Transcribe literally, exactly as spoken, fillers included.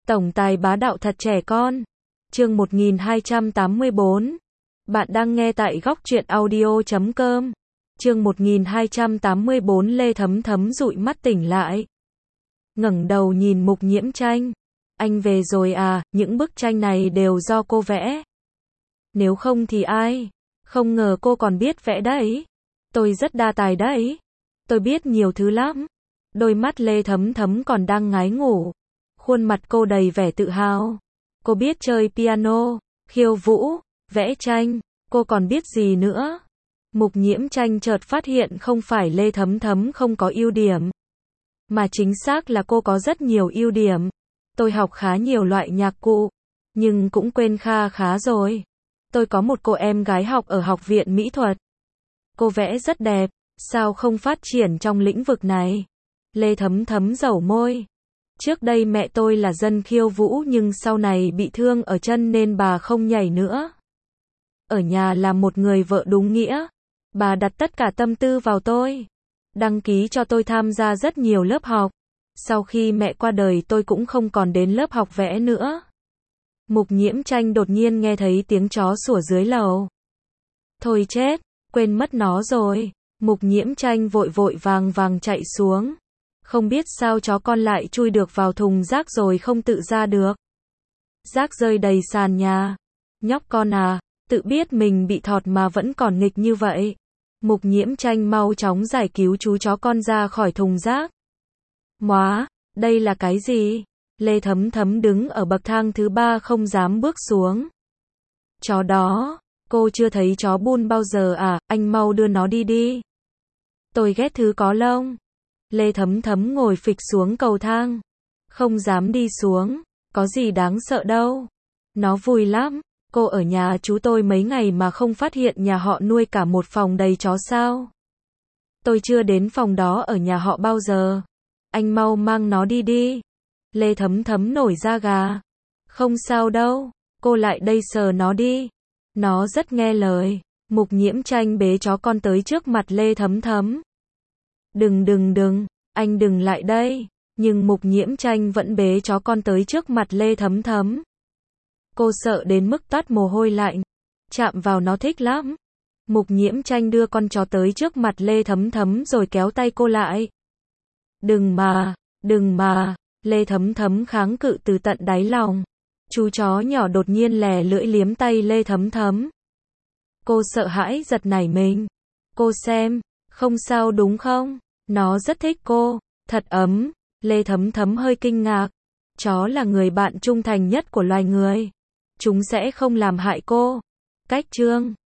Tổng tài bá đạo thật trẻ con. Chương một nghìn hai trăm tám mươi bốn. Bạn đang nghe tại góc truyện audio chấm com. Chương một nghìn hai trăm tám mươi bốn. Lê Thấm Thấm dụi mắt tỉnh lại. Ngẩng đầu nhìn Mục Nhiễm Tranh. Anh về rồi à, những bức tranh này đều do cô vẽ. Nếu không thì ai? Không ngờ cô còn biết vẽ đấy. Tôi rất đa tài đấy. Tôi biết nhiều thứ lắm. Đôi mắt Lê Thấm Thấm còn đang ngái ngủ. Khuôn mặt cô đầy vẻ tự hào. Cô biết chơi piano, khiêu vũ, vẽ tranh, cô còn biết gì nữa? Mục Nhiễm Tranh chợt phát hiện không phải Lê Thấm Thấm không có ưu điểm, mà chính xác là cô có rất nhiều ưu điểm. Tôi học khá nhiều loại nhạc cụ, nhưng cũng quên kha khá rồi. Tôi có một cô em gái học ở học viện mỹ thuật. Cô vẽ rất đẹp, sao không phát triển trong lĩnh vực này? Lê Thấm Thấm dẩu môi. Trước đây mẹ tôi là dân khiêu vũ nhưng sau này bị thương ở chân nên bà không nhảy nữa. Ở nhà là một người vợ đúng nghĩa. Bà đặt tất cả tâm tư vào tôi. Đăng ký cho tôi tham gia rất nhiều lớp học. Sau khi mẹ qua đời tôi cũng không còn đến lớp học vẽ nữa. Mục Nhiễm Tranh đột nhiên nghe thấy tiếng chó sủa dưới lầu. Thôi chết, quên mất nó rồi. Mục Nhiễm Tranh vội vội vàng vàng chạy xuống. Không biết sao chó con lại chui được vào thùng rác rồi không tự ra được. Rác rơi đầy sàn nhà. Nhóc con à, tự biết mình bị thọt mà vẫn còn nghịch như vậy. Mục Nhiễm Tranh mau chóng giải cứu chú chó con ra khỏi thùng rác. Móa, đây là cái gì? Lê Thấm Thấm đứng ở bậc thang thứ ba không dám bước xuống. Chó đó, cô chưa thấy chó Bun bao giờ à, anh mau đưa nó đi đi. Tôi ghét thứ có lông. Lê Thấm Thấm ngồi phịch xuống cầu thang. Không dám đi xuống. Có gì đáng sợ đâu. Nó vui lắm. Cô ở nhà chú tôi mấy ngày mà không phát hiện nhà họ nuôi cả một phòng đầy chó sao? Tôi chưa đến phòng đó ở nhà họ bao giờ. Anh mau mang nó đi đi. Lê Thấm Thấm nổi da gà. Không sao đâu. Cô lại đây sờ nó đi. Nó rất nghe lời. Mục Nhiễm Tranh bế chó con tới trước mặt Lê Thấm Thấm. Đừng đừng đừng, anh đừng lại đây. Nhưng Mục Nhiễm Tranh vẫn bế chó con tới trước mặt Lê Thấm Thấm. Cô sợ đến mức toát mồ hôi lạnh. Chạm vào nó thích lắm. Mục Nhiễm Tranh đưa con chó tới trước mặt Lê Thấm Thấm rồi kéo tay cô lại. Đừng mà, đừng mà. Lê Thấm Thấm kháng cự từ tận đáy lòng. Chú chó nhỏ đột nhiên lè lưỡi liếm tay Lê Thấm Thấm. Cô sợ hãi giật nảy mình. Cô xem, không sao đúng không? Nó rất thích cô, thật ấm. Lê Thấm Thấm hơi kinh ngạc. Chó là người bạn trung thành nhất của loài người. Chúng sẽ không làm hại cô. Cách chương